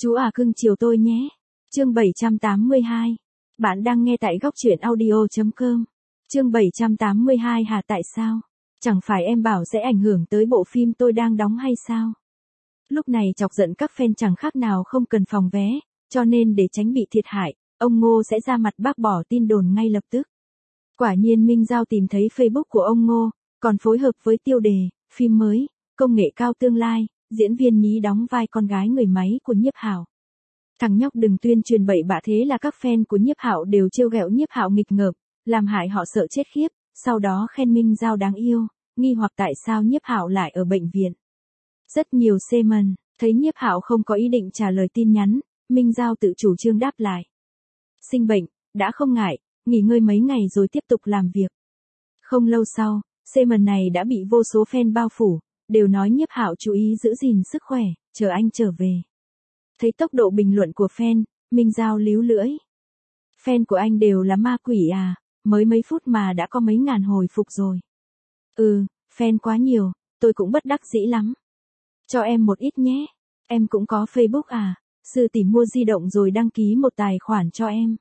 Chú à cưng chiều tôi nhé. Chương 782. Bạn đang nghe tại góc truyện audio.com. Chương 782 hả tại sao? Chẳng phải em bảo sẽ ảnh hưởng tới bộ phim tôi đang đóng hay sao? Lúc này chọc giận các fan chẳng khác nào không cần phòng vé, cho nên để tránh bị thiệt hại, ông Ngô sẽ ra mặt bác bỏ tin đồn ngay lập tức. Quả nhiên Minh Giao tìm thấy Facebook của ông Ngô, còn phối hợp với tiêu đề, phim mới, công nghệ cao tương lai, diễn viên nhí đóng vai con gái người máy của Nhiếp Hảo. Thằng nhóc đừng tuyên truyền bậy bạ thế là các fan của Nhiếp Hảo đều trêu ghẹo Nhiếp Hảo nghịch ngợm, làm hại họ sợ chết khiếp, sau đó khen Minh Giao đáng yêu, nghi hoặc tại sao Nhiếp Hảo lại ở bệnh viện. Rất nhiều comment thấy Nhiếp Hảo không có ý định trả lời tin nhắn, Minh Giao tự chủ trương đáp lại. Sinh bệnh, đã không ngại, nghỉ ngơi mấy ngày rồi tiếp tục làm việc. Không lâu sau, comment này đã bị vô số fan bao phủ, đều nói Nhiếp Hảo chú ý giữ gìn sức khỏe, chờ anh trở về. Thấy tốc độ bình luận của fan, Minh Giao líu lưỡi. Fan của anh đều là ma quỷ à, mới mấy phút mà đã có mấy ngàn hồi phục rồi. Fan quá nhiều, tôi cũng bất đắc dĩ lắm. Cho em một ít nhé, em cũng có Facebook à, sư tỷ mua di động rồi đăng ký một tài khoản cho em.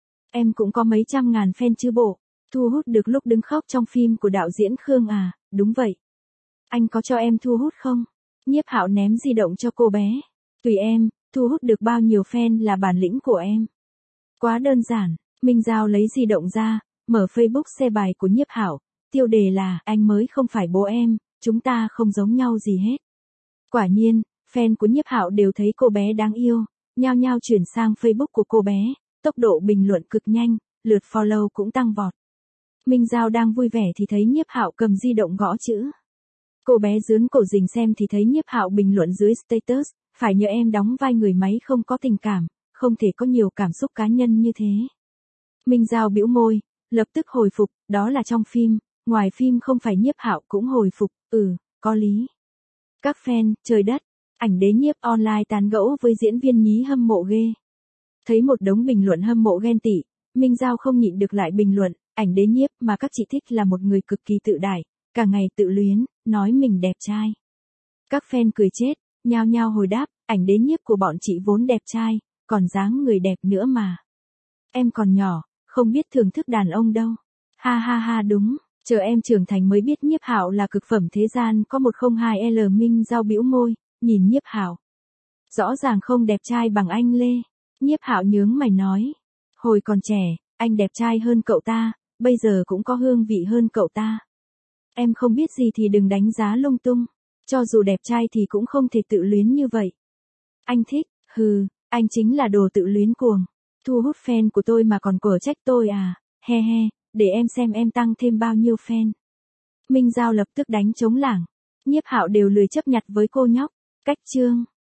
Em cũng có mấy trăm ngàn fan chứ bộ, thu hút được lúc đứng khóc trong phim của đạo diễn Khương à, đúng vậy. Anh có cho em thu hút không? Nhiếp Hảo ném di động cho cô bé. Tùy em, thu hút được bao nhiêu fan là bản lĩnh của em. Quá đơn giản, Minh Giao lấy di động ra, mở Facebook xe bài của Nhiếp Hảo, tiêu đề là anh mới không phải bố em, chúng ta không giống nhau gì hết. Quả nhiên, fan của Nhiếp Hảo đều thấy cô bé đáng yêu, nhao nhao chuyển sang Facebook của cô bé, tốc độ bình luận cực nhanh, lượt follow cũng tăng vọt. Minh Giao đang vui vẻ thì thấy Nhiếp Hảo cầm di động gõ chữ. Cô bé dướn cổ rình xem thì thấy Nhiếp Hảo bình luận dưới status, phải nhờ em đóng vai người máy không có tình cảm, không thể có nhiều cảm xúc cá nhân như thế. Minh Giao bĩu môi, lập tức hồi phục, đó là trong phim, ngoài phim không phải Nhiếp Hảo cũng hồi phục, có lý. Các fan, trời đất, ảnh đế Nhiếp online tán gẫu với diễn viên nhí hâm mộ ghê. Thấy một đống bình luận hâm mộ ghen tị, Minh Giao không nhịn được lại bình luận, ảnh đế Nhiếp mà các chị thích là một người cực kỳ tự đại, cả ngày tự luyến, nói mình đẹp trai. Các fan cười chết, nhao nhao hồi đáp, ảnh đế Nhiếp của bọn chị vốn đẹp trai, còn dáng người đẹp nữa mà. Em còn nhỏ, không biết thưởng thức đàn ông đâu. Ha ha ha đúng, chờ em trưởng thành mới biết Nhiếp Hảo là cực phẩm thế gian có 102L. Minh Giao bĩu môi, nhìn Nhiếp Hảo. Rõ ràng không đẹp trai bằng anh Lê. Nhiếp Hảo nhướng mày nói. Hồi còn trẻ, anh đẹp trai hơn cậu ta, bây giờ cũng có hương vị hơn cậu ta. Em không biết gì thì đừng đánh giá lung tung. Cho dù đẹp trai thì cũng không thể tự luyến như vậy. Anh thích, anh chính là đồ tự luyến cuồng. Thu hút fan của tôi mà còn quở trách tôi à, he he, để em xem em tăng thêm bao nhiêu fan. Minh Giao lập tức đánh trống lảng. Nhiếp Hảo đều lười chấp nhặt với cô nhóc. Cách chương.